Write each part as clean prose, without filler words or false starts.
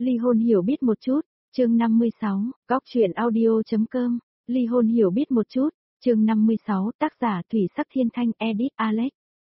Ly hôn hiểu biết một chút, chương 56, góc truyện audio.com, ly hôn hiểu biết một chút, chương 56, tác giả Thủy Sắc Thiên Thanh, edit Alex.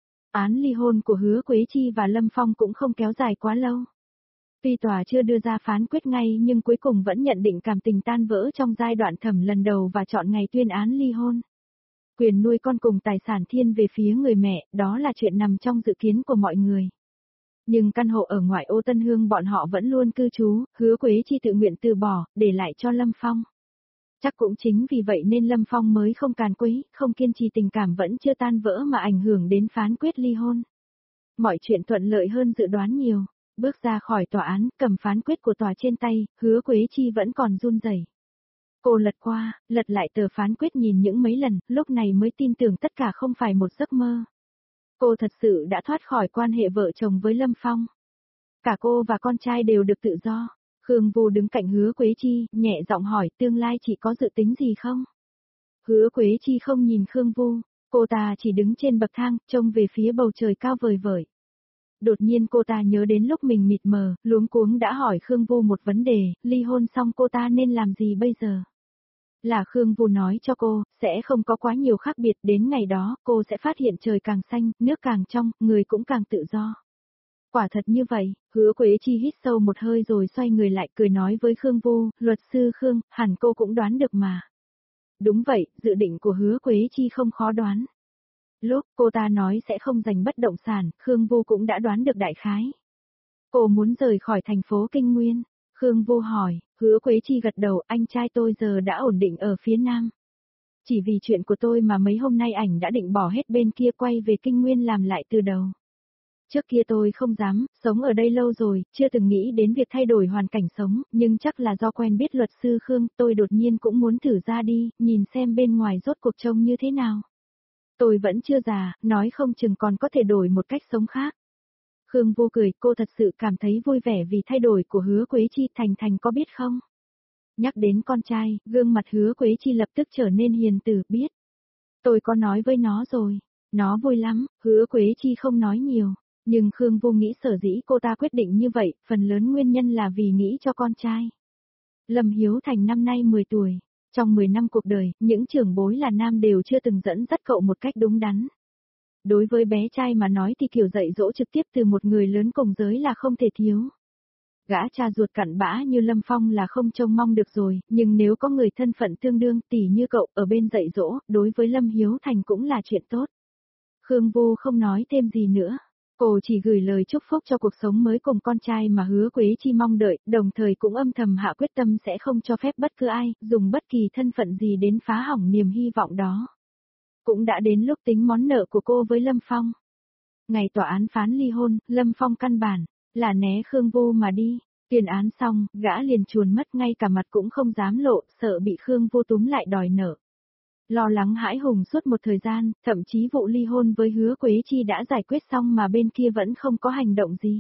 Án ly hôn của Hứa Quế Chi và Lâm Phong cũng không kéo dài quá lâu. Tuy tòa chưa đưa ra phán quyết ngay nhưng cuối cùng vẫn nhận định cảm tình tan vỡ trong giai đoạn thẩm lần đầu và chọn ngày tuyên án ly hôn. Quyền nuôi con cùng tài sản thiên về phía người mẹ, đó là chuyện nằm trong dự kiến của mọi người. Nhưng căn hộ ở ngoại ô Tân Hương bọn họ vẫn luôn cư trú, Hứa Quế Chi tự nguyện từ bỏ, để lại cho Lâm Phong. Chắc cũng chính vì vậy nên Lâm Phong mới không càn quấy, không kiên trì, tình cảm vẫn chưa tan vỡ mà ảnh hưởng đến phán quyết ly hôn. Mọi chuyện thuận lợi hơn dự đoán nhiều. Bước ra khỏi tòa án, cầm phán quyết của tòa trên tay, Hứa Quế Chi vẫn còn run rẩy. Cô lật qua, lật lại tờ phán quyết nhìn những mấy lần, lúc này mới tin tưởng tất cả không phải một giấc mơ. Cô thật sự đã thoát khỏi quan hệ vợ chồng với Lâm Phong. Cả cô và con trai đều được tự do. Khương Vô đứng cạnh Hứa Quế Chi, nhẹ giọng hỏi tương lai chị có dự tính gì không? Hứa Quế Chi không nhìn Khương Vô, cô ta chỉ đứng trên bậc thang, trông về phía bầu trời cao vời vợi. Đột nhiên cô ta nhớ đến lúc mình mịt mờ, luống cuống đã hỏi Khương Vô một vấn đề, ly hôn xong cô ta nên làm gì bây giờ? Là Khương Vô nói cho cô, sẽ không có quá nhiều khác biệt, đến ngày đó, cô sẽ phát hiện trời càng xanh, nước càng trong, người cũng càng tự do. Quả thật như vậy, Hứa Quế Chi hít sâu một hơi rồi xoay người lại cười nói với Khương Vô, luật sư Khương, hẳn cô cũng đoán được mà. Đúng vậy, dự định của Hứa Quế Chi không khó đoán. Lúc cô ta nói sẽ không giành bất động sản, Khương Vô cũng đã đoán được đại khái. Cô muốn rời khỏi thành phố Kinh Nguyên. Khương Vô hỏi, Hứa Quế Chi gật đầu, anh trai tôi giờ đã ổn định ở phía Nam. Chỉ vì chuyện của tôi mà mấy hôm nay ảnh đã định bỏ hết bên kia quay về Kinh Nguyên làm lại từ đầu. Trước kia tôi không dám, sống ở đây lâu rồi, chưa từng nghĩ đến việc thay đổi hoàn cảnh sống, nhưng chắc là do quen biết luật sư Khương, tôi đột nhiên cũng muốn thử ra đi, nhìn xem bên ngoài rốt cuộc trông như thế nào. Tôi vẫn chưa già, nói không chừng còn có thể đổi một cách sống khác. Khương Vô cười, cô thật sự cảm thấy vui vẻ vì thay đổi của Hứa Quế Chi. Thành có biết không? Nhắc đến con trai, gương mặt Hứa Quế Chi lập tức trở nên hiền từ, biết. Tôi có nói với nó rồi, nó vui lắm, Hứa Quế Chi không nói nhiều. Nhưng Khương Vô nghĩ sở dĩ cô ta quyết định như vậy, phần lớn nguyên nhân là vì nghĩ cho con trai. Lâm Hiếu Thành năm nay 10 tuổi. Trong 10 năm cuộc đời, những trưởng bối là nam đều chưa từng dẫn dắt cậu một cách đúng đắn. Đối với bé trai mà nói thì kiểu dạy dỗ trực tiếp từ một người lớn cùng giới là không thể thiếu. Gã cha ruột cặn bã như Lâm Phong là không trông mong được rồi, nhưng nếu có người thân phận tương đương tỷ như cậu ở bên dạy dỗ, đối với Lâm Hiếu Thành cũng là chuyện tốt. Khương Vô không nói thêm gì nữa. Cô chỉ gửi lời chúc phúc cho cuộc sống mới cùng con trai mà Hứa Quế Chi mong đợi, đồng thời cũng âm thầm hạ quyết tâm sẽ không cho phép bất cứ ai, dùng bất kỳ thân phận gì đến phá hỏng niềm hy vọng đó. Cũng đã đến lúc tính món nợ của cô với Lâm Phong. Ngày tòa án phán ly hôn, Lâm Phong căn bản là né Khương Vô mà đi. Tuyên án xong, gã liền chuồn mất, ngay cả mặt cũng không dám lộ, sợ bị Khương Vô túm lại đòi nợ. Lo lắng hãi hùng suốt một thời gian, thậm chí vụ ly hôn với Hứa Quế Chi đã giải quyết xong mà bên kia vẫn không có hành động gì.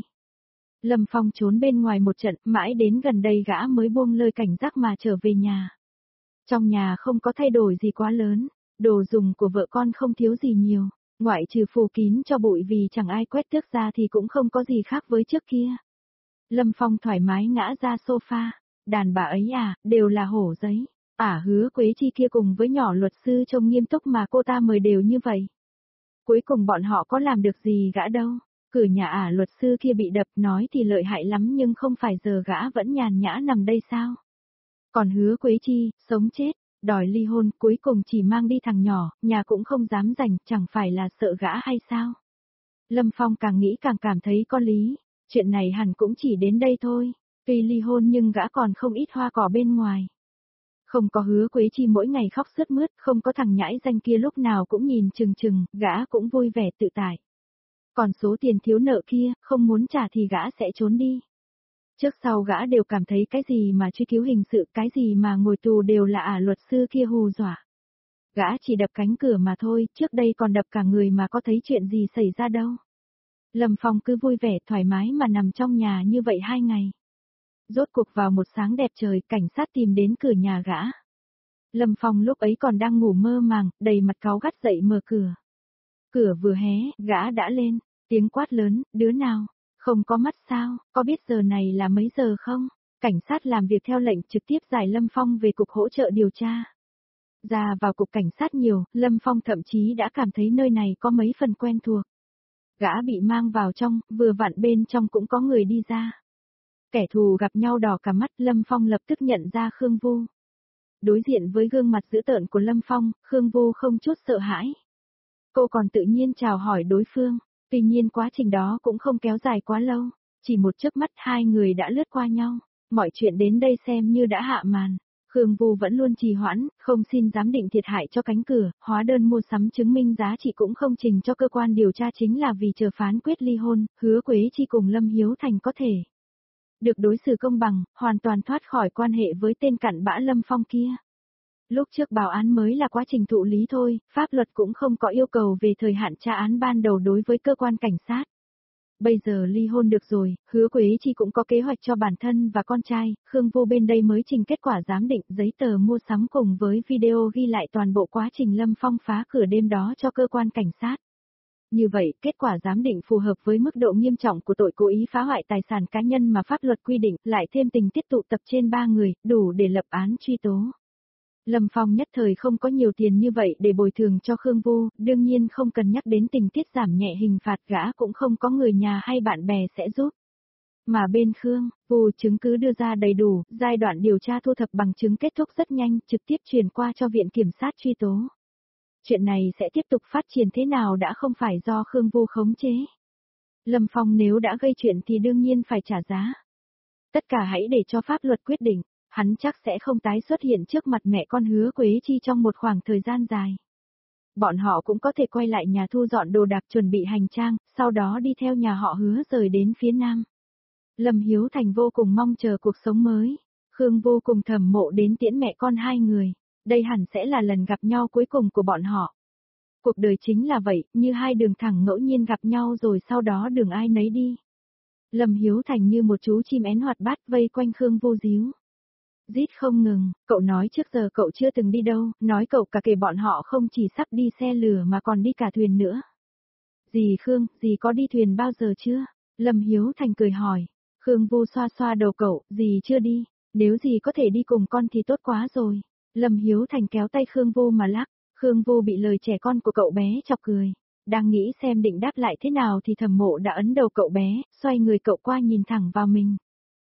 Lâm Phong trốn bên ngoài một trận, mãi đến gần đây gã mới buông lơi cảnh giác mà trở về nhà. Trong nhà không có thay đổi gì quá lớn, đồ dùng của vợ con không thiếu gì nhiều, ngoại trừ phủ kín cho bụi vì chẳng ai quét tước ra thì cũng không có gì khác với trước kia. Lâm Phong thoải mái ngã ra sofa, đàn bà ấy à, đều là hổ giấy. Hứa Quế Chi kia cùng với nhỏ luật sư trông nghiêm túc mà cô ta mời đều như vậy. Cuối cùng bọn họ có làm được gì gã đâu. Cửa nhà luật sư kia bị đập, nói thì lợi hại lắm nhưng không phải giờ gã vẫn nhàn nhã nằm đây sao. Còn Hứa Quế Chi, sống chết, đòi ly hôn, cuối cùng chỉ mang đi thằng nhỏ, nhà cũng không dám dành, chẳng phải là sợ gã hay sao. Lâm Phong càng nghĩ càng cảm thấy có lý, chuyện này hẳn cũng chỉ đến đây thôi. Tuy ly hôn nhưng gã còn không ít hoa cỏ bên ngoài. Không có Hứa Quế Chi mỗi ngày khóc sướt mướt, không có thằng nhãi danh kia lúc nào cũng nhìn chừng chừng, gã cũng vui vẻ tự tại. Còn số tiền thiếu nợ kia, không muốn trả thì gã sẽ trốn đi. Trước sau gã đều cảm thấy cái gì mà truy cứu hình sự, cái gì mà ngồi tù đều là luật sư kia hù dọa. Gã chỉ đập cánh cửa mà thôi, trước đây còn đập cả người mà có thấy chuyện gì xảy ra đâu. Lâm Phong cứ vui vẻ thoải mái mà nằm trong nhà như vậy 2 ngày. Rốt cuộc vào một sáng đẹp trời, cảnh sát tìm đến cửa nhà gã. Lâm Phong lúc ấy còn đang ngủ mơ màng, đầy mặt cáu gắt dậy mở cửa. Cửa vừa hé, gã đã lên, tiếng quát lớn, đứa nào, không có mắt sao, có biết giờ này là mấy giờ không? Cảnh sát làm việc theo lệnh trực tiếp giải Lâm Phong về cục hỗ trợ điều tra. Ra vào cục cảnh sát nhiều, Lâm Phong thậm chí đã cảm thấy nơi này có mấy phần quen thuộc. Gã bị mang vào trong, vừa vặn bên trong cũng có người đi ra. Kẻ thù gặp nhau đỏ cả mắt, Lâm Phong lập tức nhận ra Khương Vu. Đối diện với gương mặt dữ tợn của Lâm Phong, Khương Vu không chút sợ hãi. Cô còn tự nhiên chào hỏi đối phương, tuy nhiên quá trình đó cũng không kéo dài quá lâu, chỉ một chớp mắt hai người đã lướt qua nhau, mọi chuyện đến đây xem như đã hạ màn. Khương Vu vẫn luôn trì hoãn, không xin giám định thiệt hại cho cánh cửa, hóa đơn mua sắm chứng minh giá trị cũng không trình cho cơ quan điều tra chính là vì chờ phán quyết ly hôn, Hứa Quế Chi cùng Lâm Hiếu Thành có thể được đối xử công bằng, hoàn toàn thoát khỏi quan hệ với tên cặn bã Lâm Phong kia. Lúc trước báo án mới là quá trình thụ lý thôi, pháp luật cũng không có yêu cầu về thời hạn tra án ban đầu đối với cơ quan cảnh sát. Bây giờ ly hôn được rồi, Hứa Quế Chi cũng có kế hoạch cho bản thân và con trai, Khương Vô bên đây mới trình kết quả giám định giấy tờ mua sắm cùng với video ghi lại toàn bộ quá trình Lâm Phong phá cửa đêm đó cho cơ quan cảnh sát. Như vậy, kết quả giám định phù hợp với mức độ nghiêm trọng của tội cố ý phá hoại tài sản cá nhân mà pháp luật quy định, lại thêm tình tiết tụ tập trên 3 người, đủ để lập án truy tố. Lâm Phong nhất thời không có nhiều tiền như vậy để bồi thường cho Khương Vu, đương nhiên không cần nhắc đến tình tiết giảm nhẹ hình phạt, gã cũng không có người nhà hay bạn bè sẽ giúp. Mà bên Khương Vu chứng cứ đưa ra đầy đủ, giai đoạn điều tra thu thập bằng chứng kết thúc rất nhanh, trực tiếp truyền qua cho viện kiểm sát truy tố. Chuyện này sẽ tiếp tục phát triển thế nào đã không phải do Khương Vu khống chế. Lâm Phong nếu đã gây chuyện thì đương nhiên phải trả giá. Tất cả hãy để cho pháp luật quyết định. Hắn chắc sẽ không tái xuất hiện trước mặt mẹ con Hứa Quế Chi trong một khoảng thời gian dài. Bọn họ cũng có thể quay lại nhà thu dọn đồ đạc chuẩn bị hành trang, sau đó đi theo nhà họ Hứa rời đến phía nam. Lâm Hiếu Thành vô cùng mong chờ cuộc sống mới. Khương vô cùng Thẩm Mộ đến tiễn mẹ con hai người. Đây hẳn sẽ là lần gặp nhau cuối cùng của bọn họ. Cuộc đời chính là vậy, như hai đường thẳng ngẫu nhiên gặp nhau rồi sau đó đường ai nấy đi. Lâm Hiếu Thành như một chú chim én hoạt bát vây quanh Khương Vô díu. Rít không ngừng, cậu nói trước giờ cậu chưa từng đi đâu, nói cậu cả kể bọn họ không chỉ sắp đi xe lửa mà còn đi cả thuyền nữa. Dì Khương, dì có đi thuyền bao giờ chưa? Lâm Hiếu Thành cười hỏi. Khương Vu xoa xoa đầu cậu, dì chưa đi, nếu dì có thể đi cùng con thì tốt quá rồi. Lâm Hiếu Thành kéo tay Khương Vu mà lắc, Khương Vu bị lời trẻ con của cậu bé chọc cười. Đang nghĩ xem định đáp lại thế nào thì Thẩm Mộ đã ấn đầu cậu bé, xoay người cậu qua nhìn thẳng vào mình.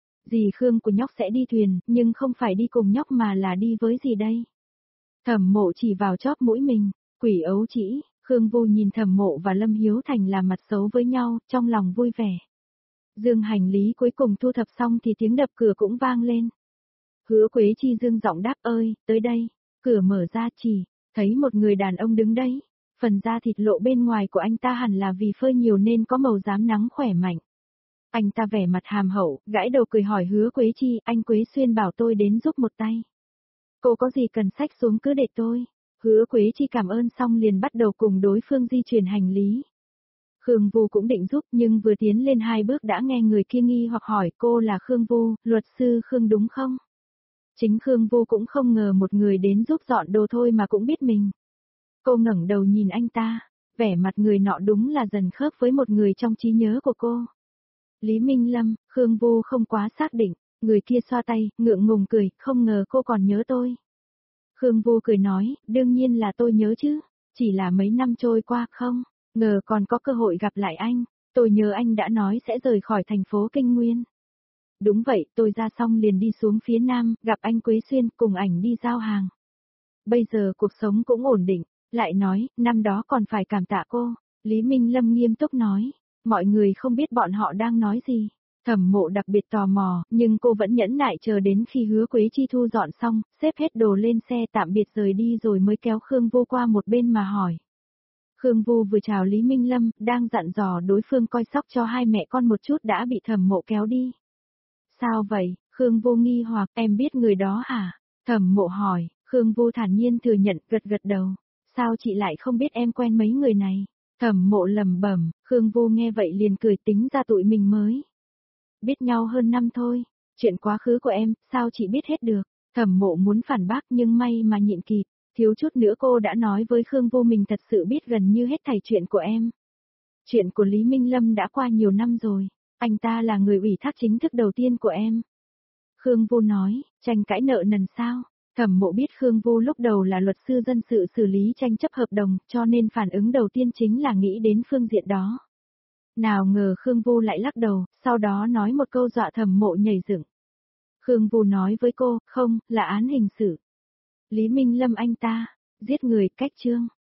Dì Khương của nhóc sẽ đi thuyền, nhưng không phải đi cùng nhóc mà là đi với dì đây. Thẩm Mộ chỉ vào chóp mũi mình, quỷ ấu chỉ, Khương Vu nhìn Thẩm Mộ và Lâm Hiếu Thành làm mặt xấu với nhau, trong lòng vui vẻ. Dương hành lý cuối cùng thu thập xong thì tiếng đập cửa cũng vang lên. Hứa Quế Chi dương giọng đáp ơi, tới đây, cửa mở ra chỉ, thấy một người đàn ông đứng đấy. Phần da thịt lộ bên ngoài của anh ta hẳn là vì phơi nhiều nên có màu rám nắng khỏe mạnh. Anh ta vẻ mặt hàm hậu, gãi đầu cười hỏi Hứa Quế Chi, anh Quế Xuyên bảo tôi đến giúp một tay. Cô có gì cần xách xuống cứ để tôi. Hứa Quế Chi cảm ơn xong liền bắt đầu cùng đối phương di chuyển hành lý. Khương Vu cũng định giúp nhưng vừa tiến lên 2 bước đã nghe người kia nghi hoặc hỏi cô là Khương Vu, luật sư Khương đúng không? Chính Khương Vu cũng không ngờ một người đến giúp dọn đồ thôi mà cũng biết mình. Cô ngẩng đầu nhìn anh ta, vẻ mặt người nọ đúng là dần khớp với một người trong trí nhớ của cô. Lý Minh Lâm, Khương Vu không quá xác định, người kia xoa tay, ngượng ngùng cười, không ngờ cô còn nhớ tôi. Khương Vu cười nói, đương nhiên là tôi nhớ chứ, chỉ là mấy năm trôi qua không, ngờ còn có cơ hội gặp lại anh, tôi nhớ anh đã nói sẽ rời khỏi thành phố Kinh Nguyên. Đúng vậy, tôi ra xong liền đi xuống phía nam, gặp anh Quế Xuyên cùng ảnh đi giao hàng. Bây giờ cuộc sống cũng ổn định, lại nói, năm đó còn phải cảm tạ cô, Lý Minh Lâm nghiêm túc nói. Mọi người không biết bọn họ đang nói gì. Thẩm Mộ đặc biệt tò mò, nhưng cô vẫn nhẫn nại chờ đến khi Hứa Quế Chi thu dọn xong, xếp hết đồ lên xe tạm biệt rời đi rồi mới kéo Khương Vu qua một bên mà hỏi. Khương Vu vừa chào Lý Minh Lâm, đang dặn dò đối phương coi sóc cho hai mẹ con một chút đã bị Thẩm Mộ kéo đi. Sao vậy? Khương Vu nghi hoặc, em biết người đó hả? Thẩm Mộ hỏi, Khương Vu thản nhiên thừa nhận, gật gật đầu. Sao chị lại không biết em quen mấy người này? Thẩm Mộ lẩm bẩm, Khương Vu nghe vậy liền cười tính ra tụi mình mới biết nhau hơn năm thôi, chuyện quá khứ của em, sao chị biết hết được? Thẩm Mộ muốn phản bác nhưng may mà nhịn kịp, thiếu chút nữa cô đã nói với Khương Vu mình thật sự biết gần như hết thảy chuyện của em. Chuyện của Lý Minh Lâm đã qua nhiều năm rồi, anh ta là người ủy thác chính thức đầu tiên của em. Khương Vô nói, tranh cãi nợ nần sao? Thẩm Mộ biết Khương Vô lúc đầu là luật sư dân sự xử lý tranh chấp hợp đồng, cho nên phản ứng đầu tiên chính là nghĩ đến phương diện đó. Nào ngờ Khương Vô lại lắc đầu, sau đó nói một câu dọa Thẩm Mộ nhảy dựng. Khương Vô nói với cô, không, là án hình sự. Lý Minh Lâm anh ta, giết người cách chương.